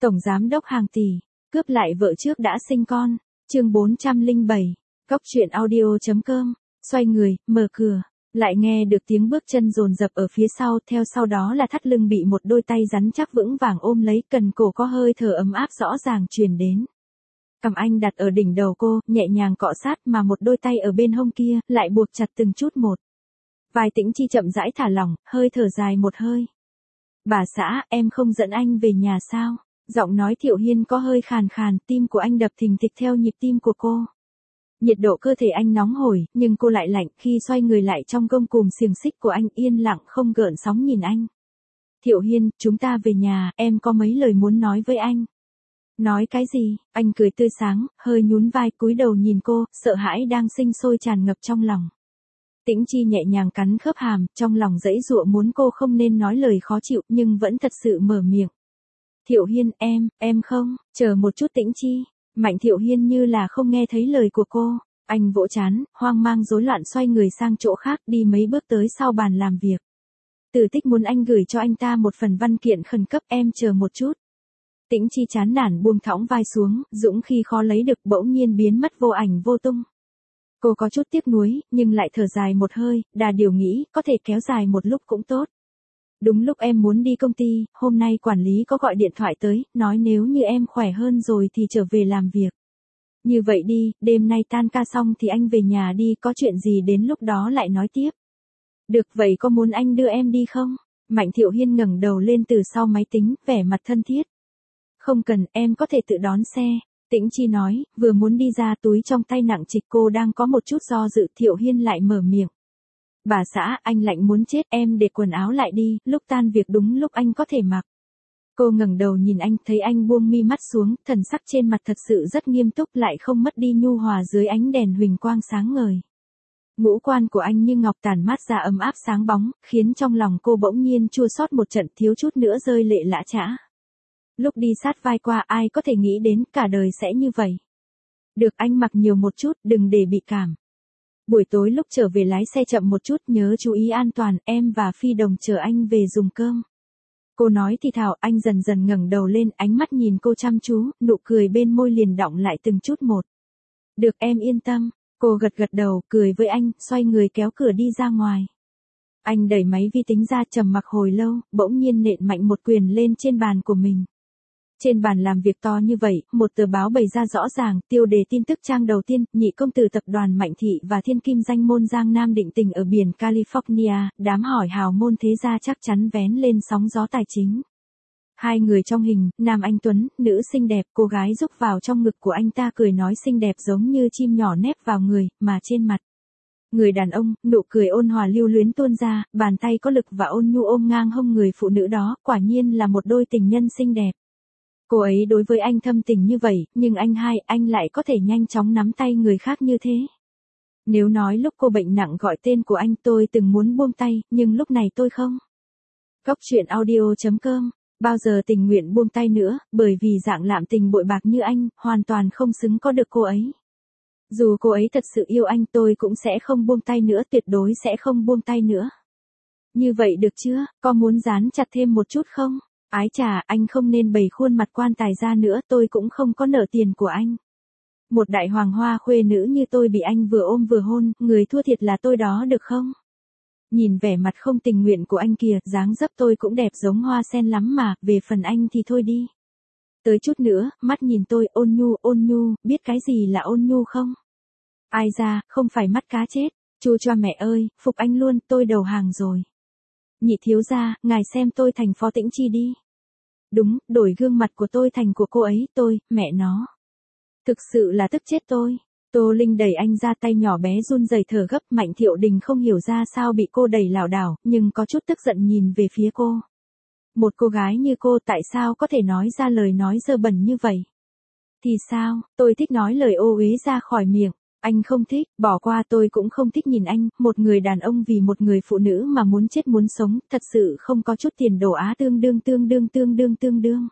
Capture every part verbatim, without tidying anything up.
Tổng giám đốc hàng tỷ, cướp lại vợ trước đã sinh con. Chương bốn trăm lẻ bảy. Cóc truyện audio chấm com. Xoay người, mở cửa, lại nghe được tiếng bước chân dồn dập ở phía sau, theo sau đó là thắt lưng bị một đôi tay rắn chắc vững vàng ôm lấy, cần cổ có hơi thở ấm áp rõ ràng truyền đến. Cầm anh đặt ở đỉnh đầu cô, nhẹ nhàng cọ sát, mà một đôi tay ở bên hông kia lại buộc chặt từng chút một. Vai Tĩnh Chi chậm rãi thả lỏng, hơi thở dài một hơi. Bà xã, em không dẫn anh về nhà sao? Giọng nói Thiệu Hiên có hơi khàn khàn, tim của anh đập thình thịch theo nhịp tim của cô. Nhiệt độ cơ thể anh nóng hổi, nhưng cô lại lạnh. Khi xoay người lại trong gông cùm xiềng xích của anh, yên lặng không gợn sóng nhìn anh. Thiệu Hiên, chúng ta về nhà, em có mấy lời muốn nói với anh. Nói cái gì? Anh cười tươi sáng, hơi nhún vai, cúi đầu nhìn cô, sợ hãi đang sinh sôi tràn ngập trong lòng. Tĩnh Chi nhẹ nhàng cắn khớp hàm, trong lòng giãy giụa muốn cô không nên nói lời khó chịu, nhưng vẫn thật sự mở miệng. Thiệu Hiên, em, em không, chờ một chút Tĩnh Chi. Mạnh Thiệu Hiên như là không nghe thấy lời của cô, anh vỗ trán, hoang mang rối loạn xoay người sang chỗ khác, đi mấy bước tới sau bàn làm việc. Tử Tích muốn anh gửi cho anh ta một phần văn kiện khẩn cấp, em chờ một chút. Tĩnh Chi chán nản buông thõng vai xuống, dũng khí khó lấy được bỗng nhiên biến mất vô ảnh vô tung. Cô có chút tiếc nuối, nhưng lại thở dài một hơi, đà điều nghĩ, có thể kéo dài một lúc cũng tốt. Đúng lúc em muốn đi công ty, hôm nay quản lý có gọi điện thoại tới, nói nếu như em khỏe hơn rồi thì trở về làm việc. Như vậy đi, đêm nay tan ca xong thì anh về nhà đi, có chuyện gì đến lúc đó lại nói tiếp. Được, vậy có muốn anh đưa em đi không? Mạnh Thiệu Hiên ngẩng đầu lên từ sau máy tính, vẻ mặt thân thiết. Không cần, em có thể tự đón xe. Tĩnh Chi nói, vừa muốn đi ra, túi trong tay nặng trịch, cô đang có một chút do dự. Thiệu Hiên lại mở miệng. Bà xã, anh lạnh muốn chết, em để quần áo lại đi, lúc tan việc đúng lúc anh có thể mặc. Cô ngẩng đầu nhìn anh, thấy anh buông mi mắt xuống, thần sắc trên mặt thật sự rất nghiêm túc, lại không mất đi nhu hòa dưới ánh đèn huỳnh quang sáng ngời. Ngũ quan của anh như ngọc tản mát ra ấm áp sáng bóng, khiến trong lòng cô bỗng nhiên chua xót một trận, thiếu chút nữa rơi lệ lã chã. Lúc đi sát vai qua, ai có thể nghĩ đến cả đời sẽ như vậy. Được, anh mặc nhiều một chút, đừng để bị cảm. Buổi tối lúc trở về lái xe chậm một chút, nhớ chú ý an toàn, em và Phi Đồng chờ anh về dùng cơm. Cô nói thì thào, anh dần dần ngẩng đầu lên, ánh mắt nhìn cô chăm chú, nụ cười bên môi liền đọng lại từng chút một. Được, em yên tâm. Cô gật gật đầu, cười với anh, xoay người kéo cửa đi ra ngoài. Anh đẩy máy vi tính ra, trầm mặc hồi lâu, bỗng nhiên nện mạnh một quyền lên trên bàn của mình. Trên bàn làm việc to như vậy, một tờ báo bày ra rõ ràng, tiêu đề tin tức trang đầu tiên, nhị công tử tập đoàn Mạnh Thị và thiên kim danh môn Giang Nam định tình ở biển California, đám hỏi hào môn thế gia chắc chắn vén lên sóng gió tài chính. Hai người trong hình, nam anh tuấn, nữ xinh đẹp, cô gái rúc vào trong ngực của anh ta cười nói xinh đẹp giống như chim nhỏ nép vào người, mà trên mặt. Người đàn ông, nụ cười ôn hòa lưu luyến tuôn ra, bàn tay có lực và ôn nhu ôm ngang hông người phụ nữ đó, quả nhiên là một đôi tình nhân xinh đẹp. Cô ấy đối với anh thâm tình như vậy, nhưng anh hai, anh lại có thể nhanh chóng nắm tay người khác như thế. Nếu nói lúc cô bệnh nặng gọi tên của anh, tôi từng muốn buông tay, nhưng lúc này tôi không. Cóc truyện audio chấm com. Bao giờ tình nguyện buông tay nữa, bởi vì dạng lạm tình bội bạc như anh, hoàn toàn không xứng có được cô ấy. Dù cô ấy thật sự yêu anh, tôi cũng sẽ không buông tay nữa, tuyệt đối sẽ không buông tay nữa. Như vậy được chưa, có muốn dán chặt thêm một chút không? Ái chà, anh không nên bày khuôn mặt quan tài ra nữa, tôi cũng không có nợ tiền của anh. Một đại hoàng hoa khuê nữ như tôi bị anh vừa ôm vừa hôn, người thua thiệt là tôi đó được không? Nhìn vẻ mặt không tình nguyện của anh kìa, dáng dấp tôi cũng đẹp giống hoa sen lắm mà, về phần anh thì thôi đi. Tới chút nữa, mắt nhìn tôi, ôn nhu, ôn nhu, biết cái gì là ôn nhu không? Ai ra, không phải mắt cá chết, chu cho mẹ ơi, phục anh luôn, tôi đầu hàng rồi. Nhị thiếu gia, ngài xem tôi thành Phó Tĩnh Chi đi. Đúng, đổi gương mặt của tôi thành của cô ấy, tôi, mẹ nó. Thực sự là tức chết tôi. Tô Linh đẩy anh ra, tay nhỏ bé run rẩy thở gấp. Mạnh Thiệu Đình không hiểu ra sao bị cô đẩy lảo đảo, nhưng có chút tức giận nhìn về phía cô. Một cô gái như cô tại sao có thể nói ra lời nói dơ bẩn như vậy? Thì sao, tôi thích nói lời ô uế ra khỏi miệng. Anh không thích, bỏ qua, tôi cũng không thích nhìn anh, một người đàn ông vì một người phụ nữ mà muốn chết muốn sống, thật sự không có chút tiền đồ á, tương đương tương đương tương đương tương đương.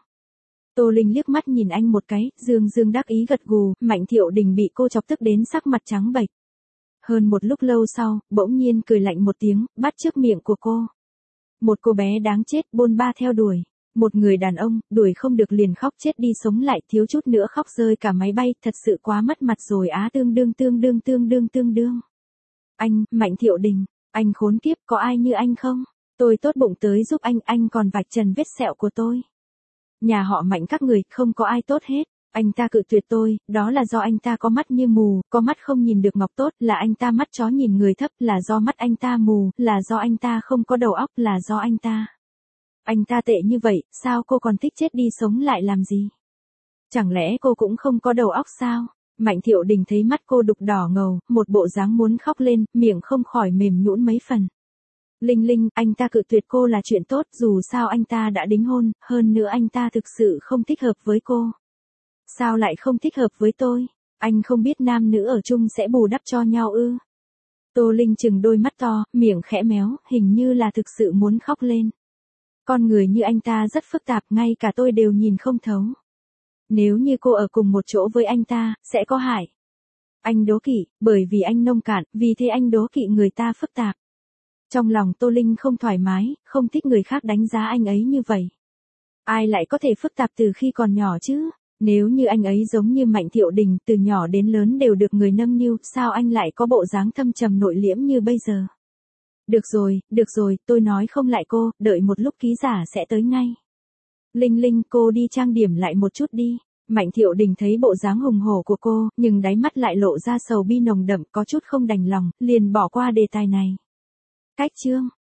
Tô Linh liếc mắt nhìn anh một cái, dương dương đắc ý gật gù, Mạnh Thiệu Đình bị cô chọc tức đến sắc mặt trắng bệch. Hơn một lúc lâu sau, bỗng nhiên cười lạnh một tiếng, bắt trước miệng của cô. Một cô bé đáng chết, bôn ba theo đuổi. Một người đàn ông, đuổi không được liền khóc chết đi sống lại, thiếu chút nữa khóc rơi cả máy bay, thật sự quá mất mặt rồi á, tương đương tương đương tương đương tương đương. Anh, Mạnh Thiệu Đình, anh khốn kiếp, có ai như anh không? Tôi tốt bụng tới giúp anh, anh còn vạch trần vết sẹo của tôi. Nhà họ Mạnh các người, không có ai tốt hết. Anh ta cự tuyệt tôi, đó là do anh ta có mắt như mù, có mắt không nhìn được ngọc tốt, là anh ta mắt chó nhìn người thấp, là do mắt anh ta mù, là do anh ta không có đầu óc, là do anh ta. Anh ta tệ như vậy, sao cô còn thích chết đi sống lại làm gì? Chẳng lẽ cô cũng không có đầu óc sao? Mạnh Thiệu Đình thấy mắt cô đục đỏ ngầu, một bộ dáng muốn khóc lên, miệng không khỏi mềm nhũn mấy phần. Linh Linh, anh ta cự tuyệt cô là chuyện tốt, dù sao anh ta đã đính hôn, hơn nữa anh ta thực sự không thích hợp với cô. Sao lại không thích hợp với tôi? Anh không biết nam nữ ở chung sẽ bù đắp cho nhau ư? Tô Linh chừng đôi mắt to, miệng khẽ méo, hình như là thực sự muốn khóc lên. Con người như anh ta rất phức tạp, ngay cả tôi đều nhìn không thấu. Nếu như cô ở cùng một chỗ với anh ta, sẽ có hại. Anh đố kỵ, bởi vì anh nông cạn, vì thế anh đố kỵ người ta phức tạp. Trong lòng Tô Linh không thoải mái, không thích người khác đánh giá anh ấy như vậy. Ai lại có thể phức tạp từ khi còn nhỏ chứ? Nếu như anh ấy giống như Mạnh Thiệu Đình, từ nhỏ đến lớn đều được người nâng niu, sao anh lại có bộ dáng thâm trầm nội liễm như bây giờ? Được rồi, được rồi, tôi nói không lại cô, đợi một lúc ký giả sẽ tới ngay. Linh Linh, cô đi trang điểm lại một chút đi. Mạnh Thiệu Đình thấy bộ dáng hùng hổ của cô, nhưng đáy mắt lại lộ ra sầu bi nồng đậm, có chút không đành lòng, liền bỏ qua đề tài này. Cách chương